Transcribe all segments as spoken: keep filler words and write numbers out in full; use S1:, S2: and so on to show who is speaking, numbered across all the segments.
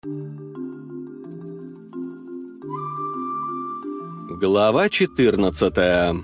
S1: Глава четырнадцатая.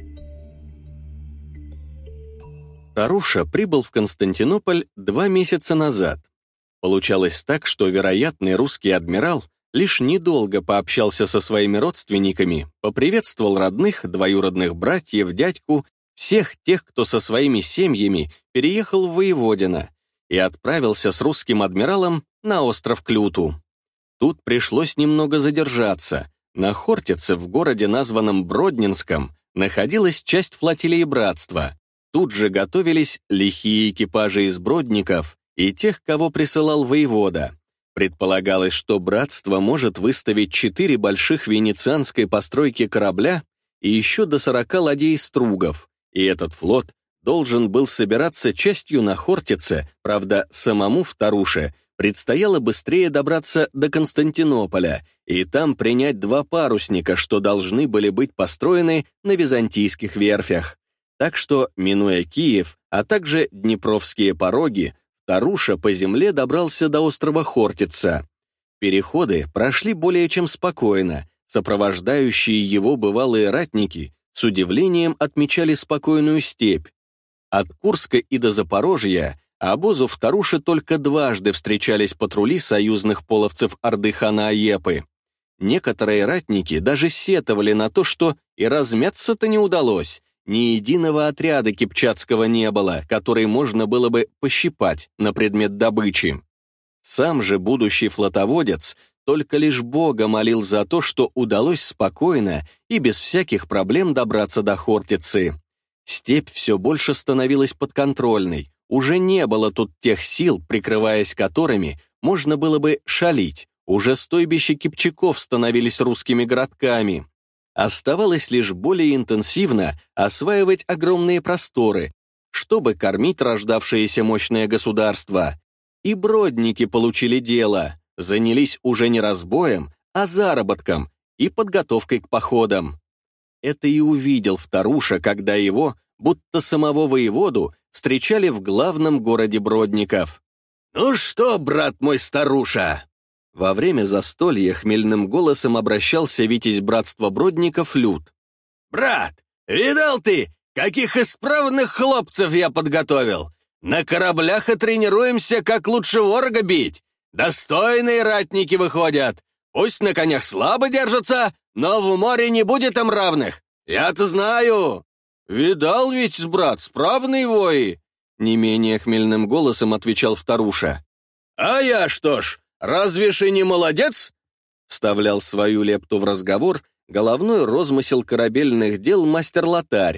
S1: Таруша прибыл в Константинополь два месяца назад. Получалось так, что вероятный русский адмирал лишь недолго пообщался со своими родственниками, поприветствовал родных, двоюродных братьев, дядьку, всех тех, кто со своими семьями переехал в Воеводино, и отправился с русским адмиралом на остров Клюту. Тут пришлось немного задержаться. На Хортице, в городе, названном Бродненском, находилась часть флотилии Братства. Тут же готовились лихие экипажи из бродников и тех, кого присылал воевода. Предполагалось, что Братство может выставить четыре больших венецианской постройки корабля и еще до сорока ладей-стругов, и этот флот должен был собираться частью на Хортице, правда, самому в Таруше предстояло быстрее добраться до Константинополя и там принять два парусника, что должны были быть построены на византийских верфях. Так что, минуя Киев, а также Днепровские пороги, Таруша по земле добрался до острова Хортица. Переходы прошли более чем спокойно, сопровождающие его бывалые ратники с удивлением отмечали спокойную степь. От Курска и до Запорожья обозу в Таруше только дважды встречались патрули союзных половцев орды хана Аепы. Некоторые ратники даже сетовали на то, что и размяться-то не удалось, ни единого отряда кипчакского не было, который можно было бы пощипать на предмет добычи. Сам же будущий флотоводец только лишь Бога молил за то, что удалось спокойно и без всяких проблем добраться до Хортицы. Степь все больше становилась подконтрольной, уже не было тут тех сил, прикрываясь которыми можно было бы шалить, уже стойбища кипчаков становились русскими городками. Оставалось лишь более интенсивно осваивать огромные просторы, чтобы кормить рождавшееся мощное государство. И бродники получили дело, занялись уже не разбоем, а заработком и подготовкой к походам. Это и увидел Таруша, когда его, будто самого воеводу, встречали в главном городе бродников. «Ну что, брат мой Таруша?» Во время застолья хмельным голосом обращался витязь братства бродников Люд. «Брат, видал ты, каких исправных хлопцев я подготовил? На кораблях и тренируемся, как лучше ворога бить. Достойные ратники выходят. Пусть на конях слабо держатся, но в море не будет им равных. Я-то знаю». «Видал ведь, брат, справный вои?» Не менее хмельным голосом отвечал Таруша. «А я что ж, разве ж и не молодец?» Вставлял свою лепту в разговор головной розмысел корабельных дел мастер Лотарь.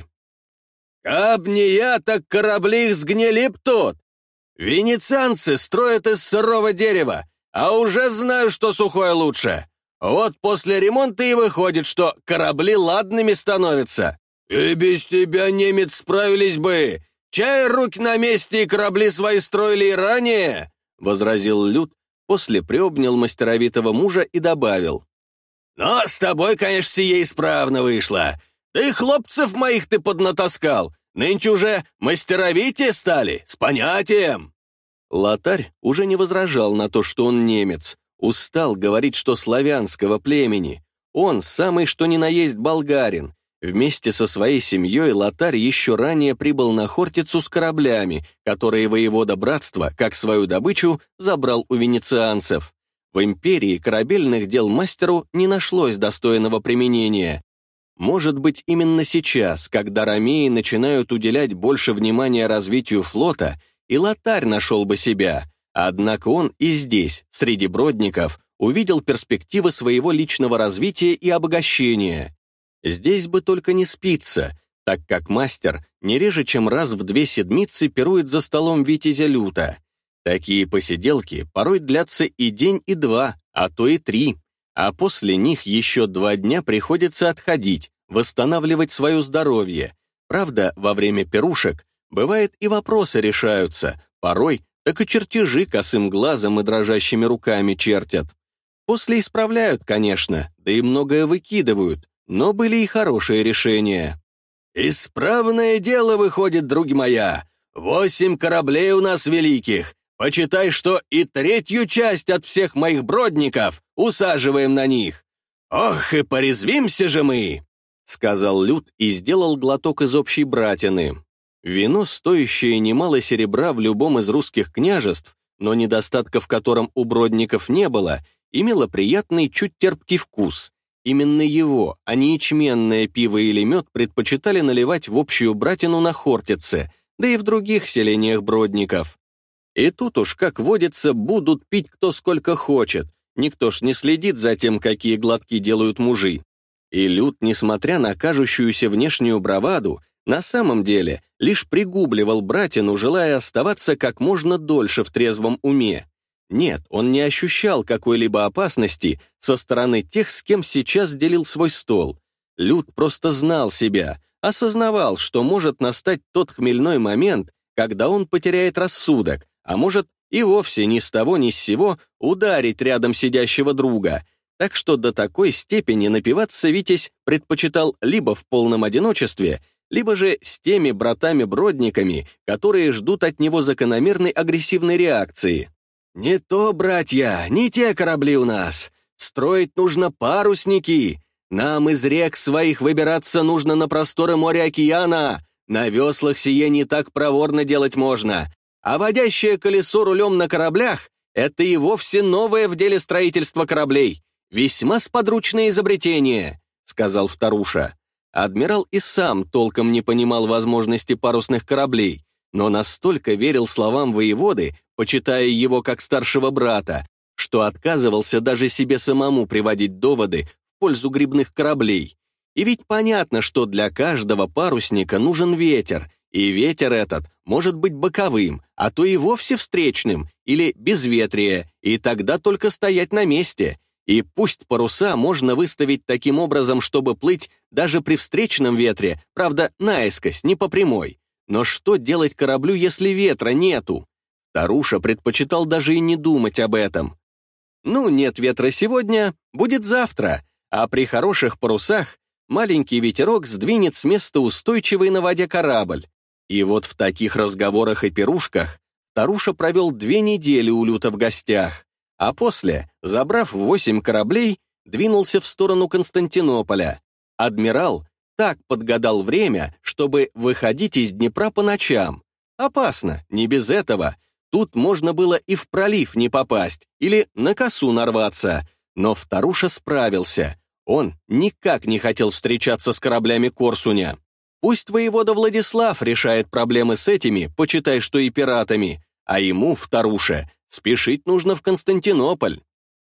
S1: «Каб не я, так корабли их сгнили б тут. Венецианцы строят из сырого дерева, а уже знаю, что сухое лучше. Вот после ремонта и выходит, что корабли ладными становятся. И без тебя, немец, справились бы. Чай руки на месте и корабли свои строили и ранее», — возразил Люд, после приобнял мастеровитого мужа и добавил. «Но с тобой, конечно, сие исправно вышло. Да и хлопцев моих ты поднатаскал. Нынче уже мастеровитее стали, с понятием». Лотарь уже не возражал на то, что он немец. Устал говорить, что славянского племени. Он самый что ни на есть болгарин. Вместе со своей семьей Лотарь еще ранее прибыл на Хортицу с кораблями, которые воевода братства, как свою добычу, забрал у венецианцев. В империи корабельных дел мастеру не нашлось достойного применения. Может быть, именно сейчас, когда ромеи начинают уделять больше внимания развитию флота, и Лотарь нашел бы себя. Однако он и здесь, среди бродников, увидел перспективы своего личного развития и обогащения. Здесь бы только не спится, так как мастер не реже, чем раз в две седмицы пирует за столом витязя Люта. Такие посиделки порой длятся и день, и два, а то и три, а после них еще два дня приходится отходить, восстанавливать свое здоровье. Правда, во время пирушек бывает и вопросы решаются, порой так и чертежи косым глазом и дрожащими руками чертят. После исправляют, конечно, да и многое выкидывают, но были и хорошие решения. «Исправное дело выходит, други моя. Восемь кораблей у нас великих, Почитай, что и третью часть от всех моих бродников усаживаем на них. Ох, и порезвимся же мы!» — сказал Лют и сделал глоток из общей братины. Вино, стоящее немало серебра в любом из русских княжеств, но недостатков в котором у бродников не было, имело приятный, чуть терпкий вкус. Именно его, а не ячменное пиво или мед, предпочитали наливать в общую братину на Хортице, да и в других селениях бродников. И тут уж, как водится, будут пить кто сколько хочет, никто ж не следит за тем, какие глотки делают мужи. И Лют, несмотря на кажущуюся внешнюю браваду, на самом деле лишь пригубливал братину, желая оставаться как можно дольше в трезвом уме. Нет, он не ощущал какой-либо опасности со стороны тех, с кем сейчас делил свой стол. Лют просто знал себя, осознавал, что может настать тот хмельной момент, когда он потеряет рассудок, а может и вовсе ни с того ни с сего ударить рядом сидящего друга. Так что до такой степени напиваться Витязь предпочитал либо в полном одиночестве, либо же с теми братами-бродниками, которые ждут от него закономерной агрессивной реакции. «Не то, братья, не те корабли у нас. Строить нужно парусники. Нам из рек своих выбираться нужно на просторы моря-океана. На веслах сие не так проворно делать можно. А водящее колесо рулем на кораблях — это и вовсе новое в деле строительства кораблей. Весьма сподручное изобретение», — сказал Вторуша. Адмирал и сам толком не понимал возможности парусных кораблей, но настолько верил словам воеводы, почитая его как старшего брата, что отказывался даже себе самому приводить доводы в пользу грибных кораблей. И ведь понятно, что для каждого парусника нужен ветер, и ветер этот может быть боковым, а то и вовсе встречным, или безветрие, и тогда только стоять на месте. И пусть паруса можно выставить таким образом, чтобы плыть даже при встречном ветре, правда, наискось, не по прямой. Но что делать кораблю, если ветра нету? Таруша предпочитал даже и не думать об этом. Ну, нет ветра сегодня, будет завтра, а при хороших парусах маленький ветерок сдвинет с места устойчивый на воде корабль. И вот в таких разговорах и пирушках Таруша провел две недели у Люта в гостях, а после, забрав восемь кораблей, двинулся в сторону Константинополя. Адмирал так подгадал время, чтобы выходить из Днепра по ночам. Опасно, не без этого. Тут можно было и в пролив не попасть, или на косу нарваться. Но Вторуша справился. Он никак не хотел встречаться с кораблями Корсуня. Пусть воевода Владислав решает проблемы с этими, почитай, что и пиратами, а ему, Вторуше, спешить нужно в Константинополь.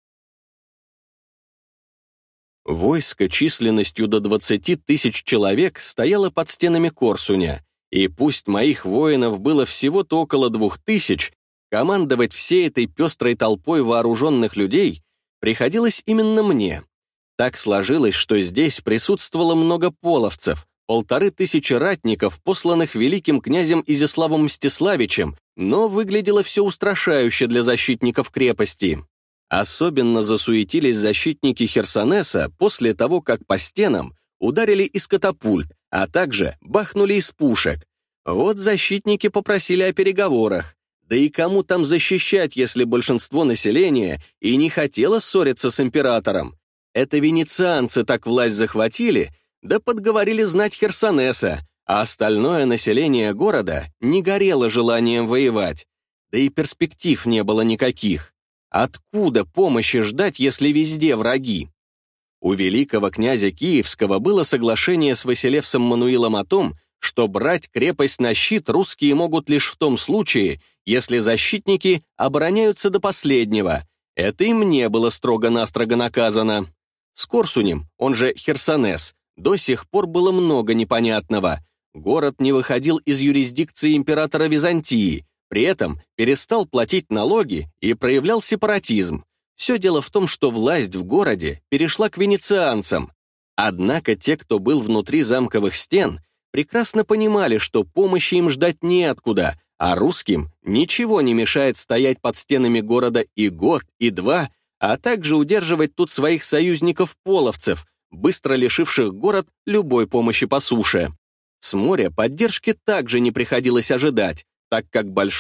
S1: Войско численностью до двадцати тысяч человек стояло под стенами Корсуня, и пусть моих воинов было всего-то около двух тысяч, командовать всей этой пестрой толпой вооруженных людей приходилось именно мне. Так сложилось, что здесь присутствовало много половцев, полторы тысячи ратников, посланных великим князем Изяславом Мстиславичем, но выглядело все устрашающе для защитников крепости. Особенно засуетились защитники Херсонеса после того, как по стенам ударили из катапульт, а также бахнули из пушек. Вот защитники попросили о переговорах. Да и кому там защищать, если большинство населения и не хотело ссориться с императором? Это венецианцы так власть захватили, да подговорили знать Херсонеса, а остальное население города не горело желанием воевать. Да и перспектив не было никаких. Откуда помощи ждать, если везде враги? У великого князя Киевского было соглашение с Василевсом Мануилом о том, что брать крепость на щит русские могут лишь в том случае, если защитники обороняются до последнего. Это и мне было строго-настрого наказано. С Корсунем, он же Херсонес, до сих пор было много непонятного. Город не выходил из юрисдикции императора Византии, при этом перестал платить налоги и проявлял сепаратизм. Все дело в том, что власть в городе перешла к венецианцам. Однако те, кто был внутри замковых стен, прекрасно понимали, что помощи им ждать неоткуда, а русским ничего не мешает стоять под стенами города и год, и два, а также удерживать тут своих союзников-половцев, быстро лишивших город любой помощи по суше. С моря поддержки также не приходилось ожидать, так как большой,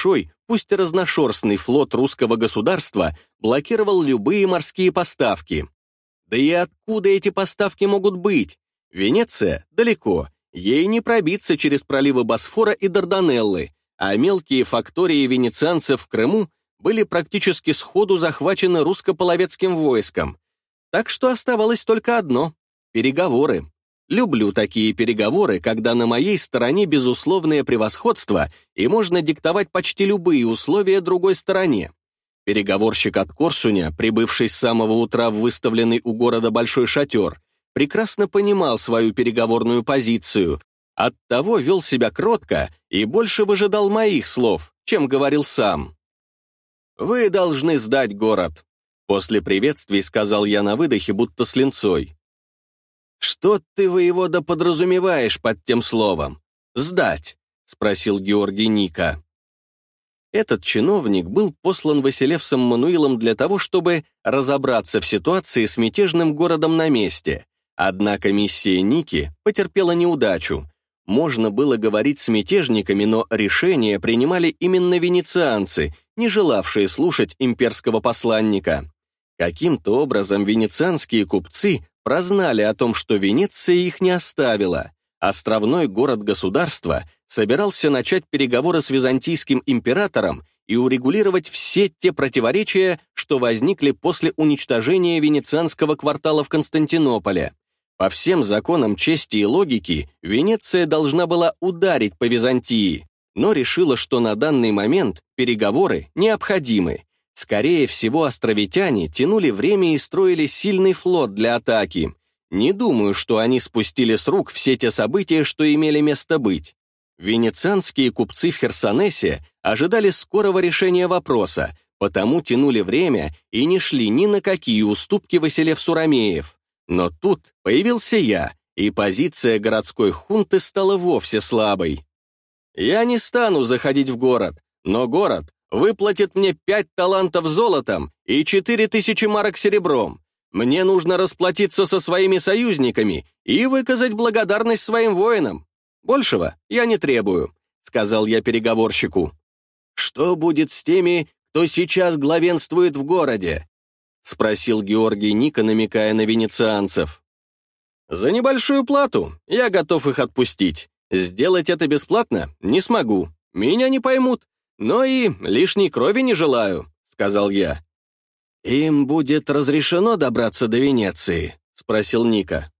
S1: пусть и разношерстный флот русского государства блокировал любые морские поставки. Да и откуда эти поставки могут быть? Венеция далеко, ей не пробиться через проливы Босфора и Дарданеллы, а мелкие фактории венецианцев в Крыму были практически сходу захвачены русско-половецким войском. Так что оставалось только одно — переговоры. Люблю такие переговоры, когда на моей стороне безусловное превосходство и можно диктовать почти любые условия другой стороне. Переговорщик от Корсуня, прибывший с самого утра в выставленный у города большой шатер, прекрасно понимал свою переговорную позицию, оттого вел себя кротко и больше выжидал моих слов, чем говорил сам. «Вы должны сдать город», — после приветствий сказал я на выдохе, будто с линцой. «Что ты, воевода, подразумеваешь под тем словом? Сдать?» — спросил Георгий Ника. Этот чиновник был послан Василевсом Мануилом для того, чтобы разобраться в ситуации с мятежным городом на месте. Однако миссия Ники потерпела неудачу. Можно было говорить с мятежниками, но решения принимали именно венецианцы, не желавшие слушать имперского посланника. Каким-то образом венецианские купцы прознали о том, что Венеция их не оставила. Островной город-государства собирался начать переговоры с византийским императором и урегулировать все те противоречия, что возникли после уничтожения венецианского квартала в Константинополе. По всем законам чести и логики Венеция должна была ударить по Византии, но решила, что на данный момент переговоры необходимы. Скорее всего, островитяне тянули время и строили сильный флот для атаки. Не думаю, что они спустили с рук все те события, что имели место быть. Венецианские купцы в Херсонесе ожидали скорого решения вопроса, потому тянули время и не шли ни на какие уступки Василевсу-Ромеев. Но тут появился я, и позиция городской хунты стала вовсе слабой. Я не стану заходить в город, но город выплатит мне пять талантов золотом и четыре тысячи марок серебром. Мне нужно расплатиться со своими союзниками и выказать благодарность своим воинам. Большего я не требую», — сказал я переговорщику. «Что будет с теми, кто сейчас главенствует в городе?» — спросил Георгий Ника, намекая на венецианцев. «За небольшую плату я готов их отпустить. Сделать это бесплатно не смогу. Меня не поймут. Но и лишней крови не желаю», — сказал я. «Им будет разрешено добраться до Венеции?» — спросил Ника.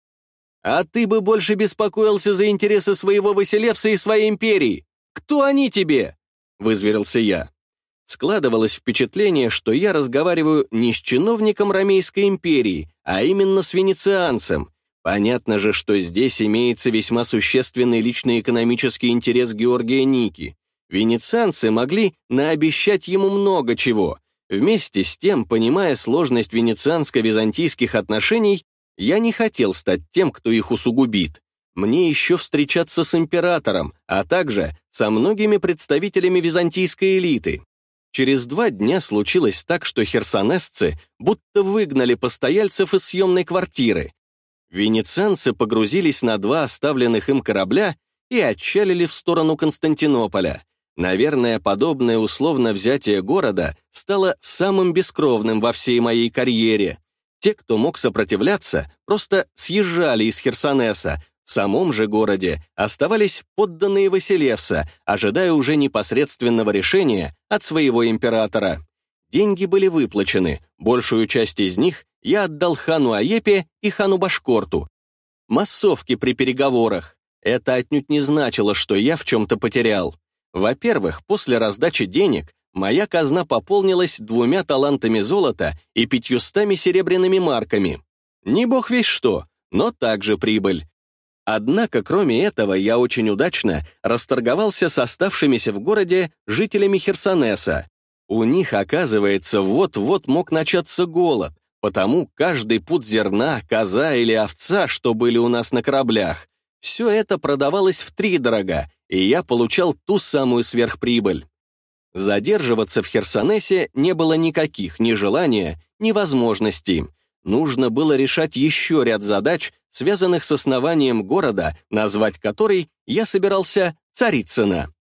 S1: «А ты бы больше беспокоился за интересы своего Василевса и своей империи. Кто они тебе?» — вызверился я. Складывалось впечатление, что я разговариваю не с чиновником Ромейской империи, а именно с венецианцем. Понятно же, что здесь имеется весьма существенный личный экономический интерес Георгия Ники. Венецианцы могли наобещать ему много чего. Вместе с тем, понимая сложность венецианско-византийских отношений, я не хотел стать тем, кто их усугубит. Мне еще встречаться с императором, а также со многими представителями византийской элиты. Через два дня случилось так, что херсонесцы будто выгнали постояльцев из съемной квартиры. Венецианцы погрузились на два оставленных им корабля и отчалили в сторону Константинополя. Наверное, подобное условно взятие города стало самым бескровным во всей моей карьере. Те, кто мог сопротивляться, просто съезжали из Херсонеса. В самом же городе оставались подданные Василевса, ожидая уже непосредственного решения от своего императора. Деньги были выплачены, большую часть из них я отдал хану Аепе и хану Башкорту. Массовки при переговорах. Это отнюдь не значило, что я в чем-то потерял. Во-первых, после раздачи денег моя казна пополнилась двумя талантами золота и пятьюстами серебряными марками. Не бог весь что, но также прибыль. Однако, кроме этого, я очень удачно расторговался с оставшимися в городе жителями Херсонеса. У них, оказывается, вот-вот мог начаться голод, потому каждый пуд зерна, коза или овца, что были у нас на кораблях, все это продавалось втридорога, и я получал ту самую сверхприбыль. Задерживаться в Херсонесе не было никаких ни желания, ни возможностей. Нужно было решать еще ряд задач, связанных с основанием города, назвать который я собирался Царицына.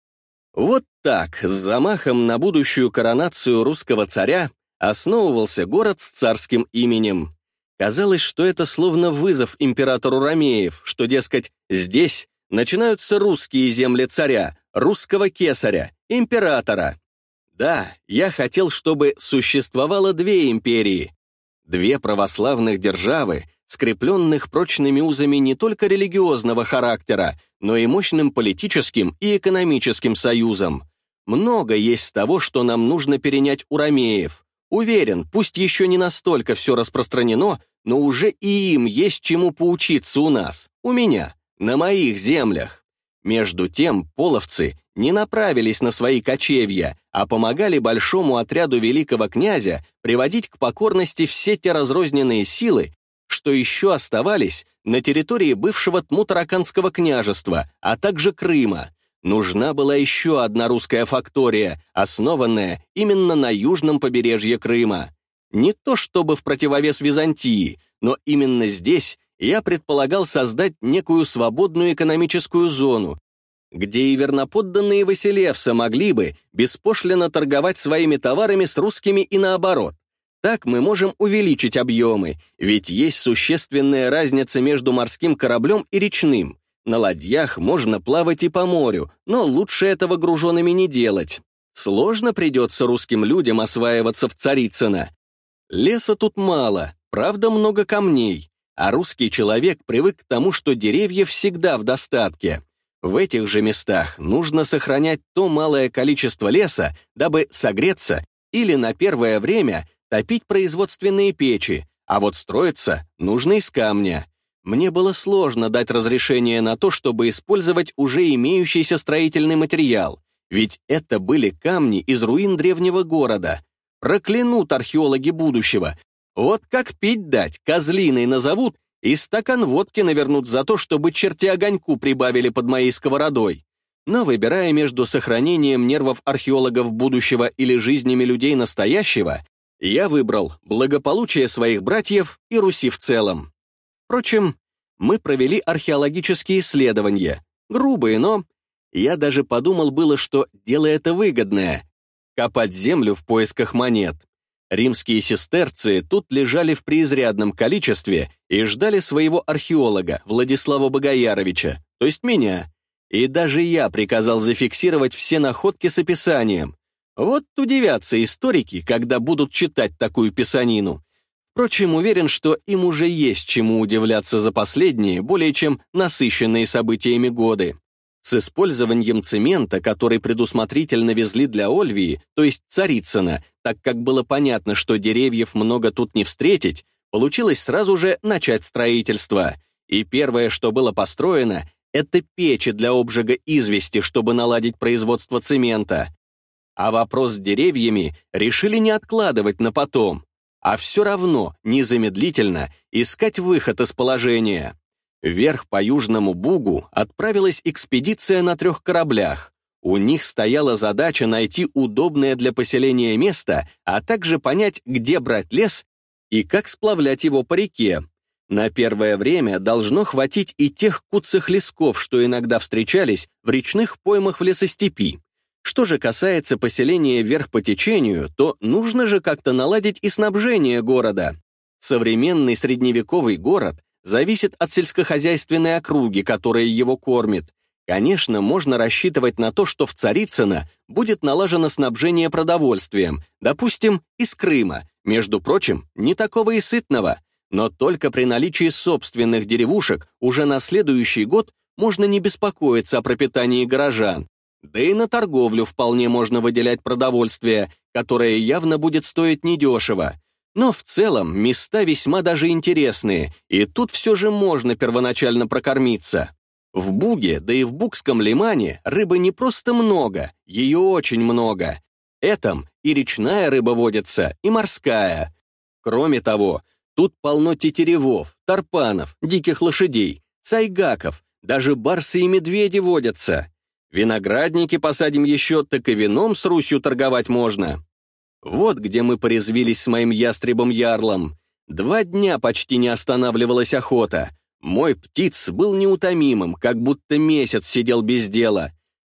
S1: Вот так, с замахом на будущую коронацию русского царя, основывался город с царским именем. Казалось, что это словно вызов императору ромеев, что, дескать, здесь начинаются русские земли царя, русского кесаря, императора. Да, я хотел, чтобы существовало две империи, две православных державы, скрепленных прочными узами не только религиозного характера, но и мощным политическим и экономическим союзом. Много есть того, что нам нужно перенять у ромеев. Уверен, пусть еще не настолько все распространено, но уже и им есть чему поучиться у нас, у меня, на моих землях. Между тем, половцы не направились на свои кочевья, а помогали большому отряду великого князя приводить к покорности все те разрозненные силы, что еще оставались на территории бывшего Тмутараканского княжества, а также Крыма. Нужна была еще одна русская фактория, основанная именно на южном побережье Крыма. Не то чтобы в противовес Византии, но именно здесь я предполагал создать некую свободную экономическую зону, где и верноподданные Василевса могли бы беспошлино торговать своими товарами с русскими и наоборот. Так мы можем увеличить объемы, ведь есть существенная разница между морским кораблем и речным. На ладьях можно плавать и по морю, но лучше этого груженными не делать. Сложно придется русским людям осваиваться в Царицыно. Леса тут мало, правда много камней, а русский человек привык к тому, что деревьев всегда в достатке. В этих же местах нужно сохранять то малое количество леса, дабы согреться или на первое время топить производственные печи, а вот строиться нужно из камня. Мне было сложно дать разрешение на то, чтобы использовать уже имеющийся строительный материал, ведь это были камни из руин древнего города. Проклянут археологи будущего. Вот как пить дать, козлиной назовут, и стакан водки навернут за то, чтобы черти огоньку прибавили под моей сковородой. Но выбирая между сохранением нервов археологов будущего или жизнями людей настоящего, я выбрал благополучие своих братьев и Руси в целом. Впрочем, мы провели археологические исследования, грубые, но... Я даже подумал было, что дело это выгодное — копать землю в поисках монет. Римские сестерции тут лежали в преизрядном количестве и ждали своего археолога, Владислава Богояровича, то есть меня. И даже я приказал зафиксировать все находки с описанием. Вот удивятся историки, когда будут читать такую писанину. Впрочем, уверен, что им уже есть чему удивляться за последние, более чем насыщенные событиями годы. С использованием цемента, который предусмотрительно везли для Ольвии, то есть Царицына, так как было понятно, что деревьев много тут не встретить, получилось сразу же начать строительство. И первое, что было построено, это печи для обжига извести, чтобы наладить производство цемента. А вопрос с деревьями решили не откладывать на потом, а все равно незамедлительно искать выход из положения. Вверх по Южному Бугу отправилась экспедиция на трех кораблях. У них стояла задача найти удобное для поселения место, а также понять, где брать лес и как сплавлять его по реке. На первое время должно хватить и тех куцых лесков, что иногда встречались в речных поймах в лесостепи. Что же касается поселения вверх по течению, то нужно же как-то наладить и снабжение города. Современный средневековый город зависит от сельскохозяйственной округи, которая его кормит. Конечно, можно рассчитывать на то, что в Царицыно будет налажено снабжение продовольствием, допустим, из Крыма, между прочим, не такого и сытного, но только при наличии собственных деревушек уже на следующий год можно не беспокоиться о пропитании горожан. Да и на торговлю вполне можно выделять продовольствие, которое явно будет стоить недешево. Но в целом места весьма даже интересные, и тут все же можно первоначально прокормиться. В Буге, да и в Бугском лимане рыбы не просто много, ее очень много. Этом и речная рыба водится, и морская. Кроме того, тут полно тетеревов, тарпанов, диких лошадей, сайгаков, даже барсы и медведи водятся. Виноградники посадим еще, так и вином с Русью торговать можно. Вот где мы порезвились с моим ястребом-ярлом. Два дня почти не останавливалась охота. Мой птиц был неутомимым, как будто месяц сидел без дела.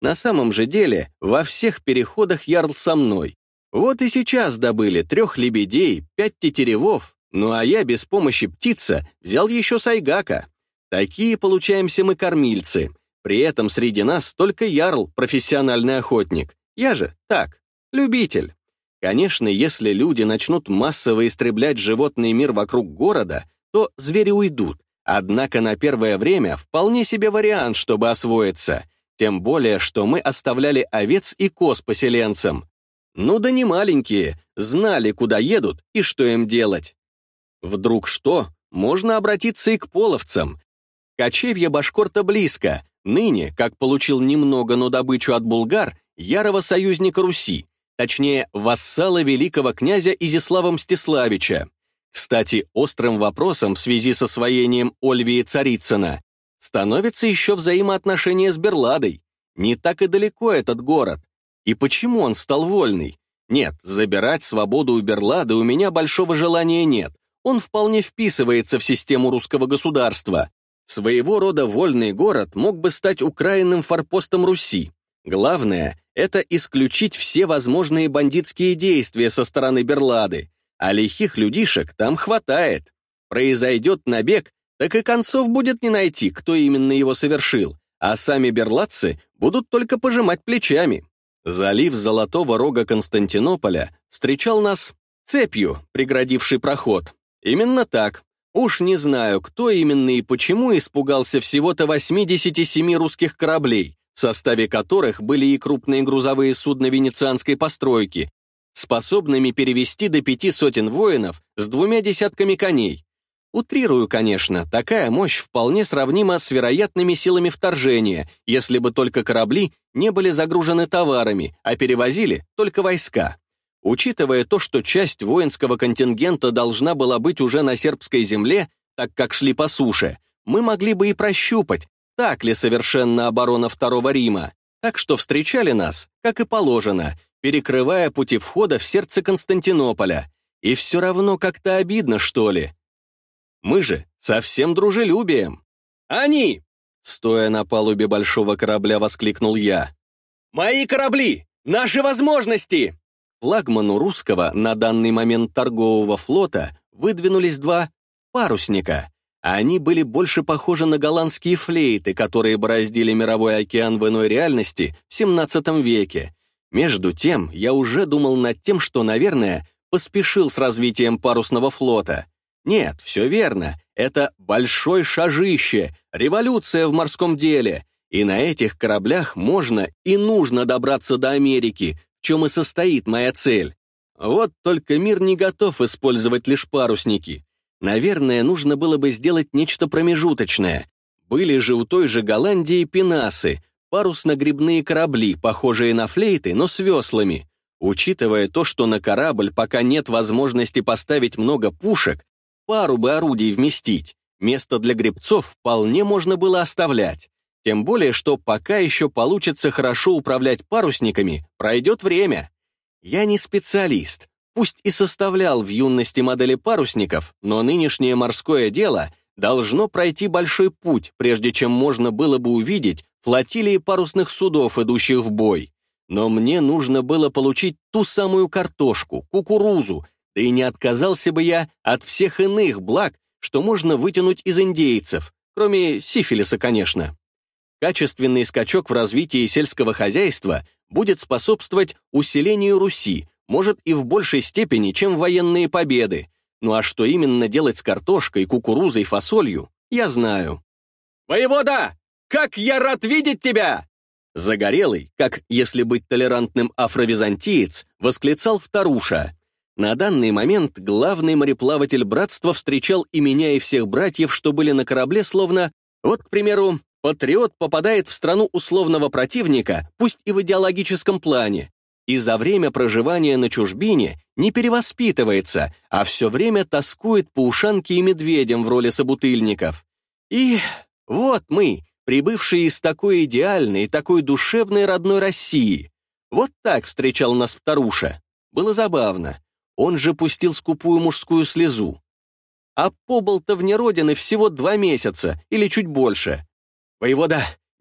S1: На самом же деле, во всех переходах ярл со мной. Вот и сейчас добыли трех лебедей, пять тетеревов, ну а я без помощи птица взял еще сайгака. Такие получаемся мы кормильцы. При этом среди нас только ярл, профессиональный охотник. Я же так, любитель. Конечно, если люди начнут массово истреблять животный мир вокруг города, то звери уйдут. Однако на первое время вполне себе вариант, чтобы освоиться. Тем более, что мы оставляли овец и коз поселенцам. Ну да не маленькие, знали, куда едут и что им делать. Вдруг что, можно обратиться и к половцам. Кочевье Башкорта близко, ныне, как получил немного, но добычу от булгар, ярого союзника Руси, точнее, вассала великого князя Изяслава Мстиславича. Кстати, острым вопросом в связи с освоением Ольвии Царицына становится еще взаимоотношения с Берладой. Не так и далеко этот город. И почему он стал вольный? Нет, забирать свободу у Берлады у меня большого желания нет. Он вполне вписывается в систему русского государства. Своего рода вольный город мог бы стать украинным форпостом Руси. Главное — это исключить все возможные бандитские действия со стороны Берлады, а лихих людишек там хватает. Произойдет набег, так и концов будет не найти, кто именно его совершил, а сами берладцы будут только пожимать плечами. Залив Золотого Рога Константинополя встречал нас цепью, преградившей проход. Именно так. Уж не знаю, кто именно и почему испугался всего-то восьмидесяти семи русских кораблей, в составе которых были и крупные грузовые судна венецианской постройки, способными перевести до пяти сотен воинов с двумя десятками коней. Утрирую, конечно, такая мощь вполне сравнима с вероятными силами вторжения, если бы только корабли не были загружены товарами, а перевозили только войска. Учитывая то, что часть воинского контингента должна была быть уже на сербской земле, так как шли по суше, мы могли бы и прощупать, так ли совершенно оборона Второго Рима. Так что встречали нас, как и положено, перекрывая пути входа в сердце Константинополя. И все равно как-то обидно, что ли. Мы же со всем дружелюбием. «Они!» — стоя на палубе большого корабля, воскликнул я. «Мои корабли! Наши возможности!» Флагману русского на данный момент торгового флота выдвинулись два парусника. Они были больше похожи на голландские флейты, которые бороздили мировой океан в иной реальности в семнадцатом веке. Между тем, я уже думал над тем, что, наверное, поспешил с развитием парусного флота. Нет, все верно, это большое шажище, революция в морском деле, и на этих кораблях можно и нужно добраться до Америки, в чем и состоит моя цель. Вот только мир не готов использовать лишь парусники. Наверное, нужно было бы сделать нечто промежуточное. Были же у той же Голландии пенасы, парусно-гребные корабли, похожие на флейты, но с веслами. Учитывая то, что на корабль пока нет возможности поставить много пушек, пару бы орудий вместить, место для гребцов вполне можно было оставлять. Тем более, что пока еще получится хорошо управлять парусниками, пройдет время. Я не специалист, пусть и составлял в юности модели парусников, но нынешнее морское дело должно пройти большой путь, прежде чем можно было бы увидеть флотилии парусных судов, идущих в бой. Но мне нужно было получить ту самую картошку, кукурузу, да и не отказался бы я от всех иных благ, что можно вытянуть из индейцев, кроме сифилиса, конечно. Качественный скачок в развитии сельского хозяйства будет способствовать усилению Руси, может и в большей степени, чем военные победы. Ну а что именно делать с картошкой, кукурузой, фасолью, я знаю. «Воевода, как я рад видеть тебя!» Загорелый, как, если быть толерантным, афровизантиец, восклицал Вторуша. На данный момент главный мореплаватель братства встречал и меня, и всех братьев, что были на корабле, словно, вот, к примеру, патриот попадает в страну условного противника, пусть и в идеологическом плане, и за время проживания на чужбине не перевоспитывается, а все время тоскует по ушанке и медведям в роли собутыльников. И вот мы, прибывшие из такой идеальной, такой душевной родной России. Вот так встречал нас Вторуша. Было забавно. Он же пустил скупую мужскую слезу. А побыл-то вне родины всего два месяца, или чуть больше. «Воевода,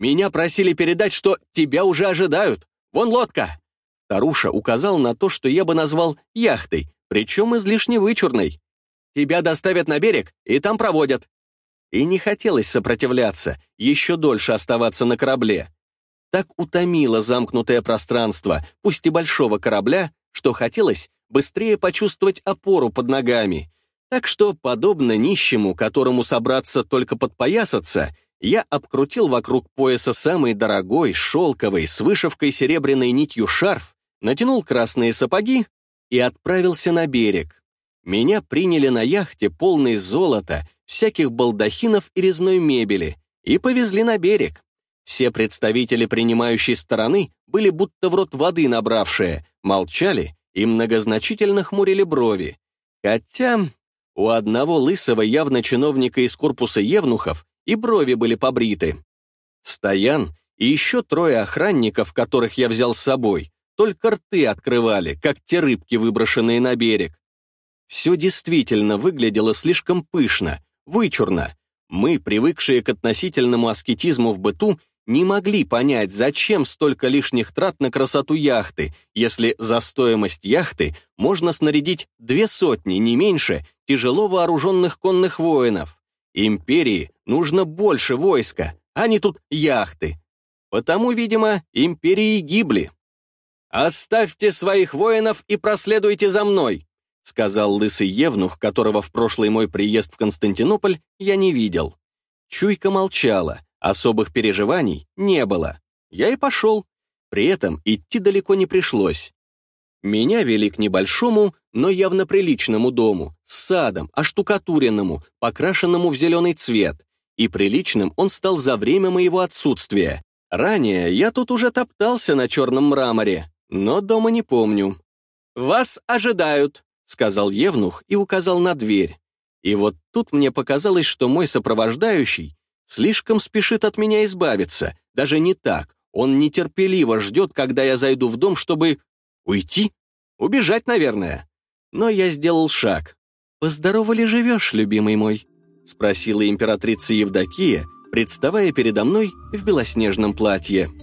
S1: Меня просили передать, что тебя уже ожидают. Вон лодка!» Таруша указал на то, что я бы назвал яхтой, причем излишне вычурной. «Тебя доставят на берег и там проводят». И не хотелось сопротивляться, еще дольше оставаться на корабле. Так утомило замкнутое пространство, пусть и большого корабля, что хотелось быстрее почувствовать опору под ногами. Так что, подобно нищему, которому собраться только подпоясаться, я обкрутил вокруг пояса самый дорогой, шелковый, с вышивкой серебряной нитью шарф, натянул красные сапоги и отправился на берег. Меня приняли на яхте, полной золота, всяких балдахинов и резной мебели, и повезли на берег. Все представители принимающей стороны были будто в рот воды набравшие, молчали и многозначительно хмурили брови. Хотя у одного лысого явно чиновника из корпуса евнухов и брови были побриты. Стоян и еще трое охранников, которых я взял с собой, только рты открывали, как те рыбки, выброшенные на берег. Все действительно выглядело слишком пышно, вычурно. Мы, привыкшие к относительному аскетизму в быту, не могли понять, зачем столько лишних трат на красоту яхты, если за стоимость яхты можно снарядить две сотни, не меньше, тяжело вооруженных конных воинов. Империи нужно больше войска, а не тут яхты. Потому, видимо, империи гибли. «Оставьте своих воинов и проследуйте за мной», сказал лысый евнух, которого в прошлый мой приезд в Константинополь я не видел. Чуйка молчала, особых переживаний не было. Я и пошел. При этом идти далеко не пришлось. Меня вели к небольшому, но явно приличному дому, с садом, оштукатуренному, покрашенному в зеленый цвет. И приличным он стал за время моего отсутствия. Ранее я тут уже топтался на черном мраморе, но дома не помню. «Вас ожидают», — сказал евнух и указал на дверь. И вот тут мне показалось, что мой сопровождающий слишком спешит от меня избавиться. Даже не так. Он нетерпеливо ждет, когда я зайду в дом, чтобы... Уйти? Убежать, наверное. Но я сделал шаг. «Поздорово ли живешь, любимый мой?» — спросила императрица Евдокия, представая передо мной в белоснежном платье.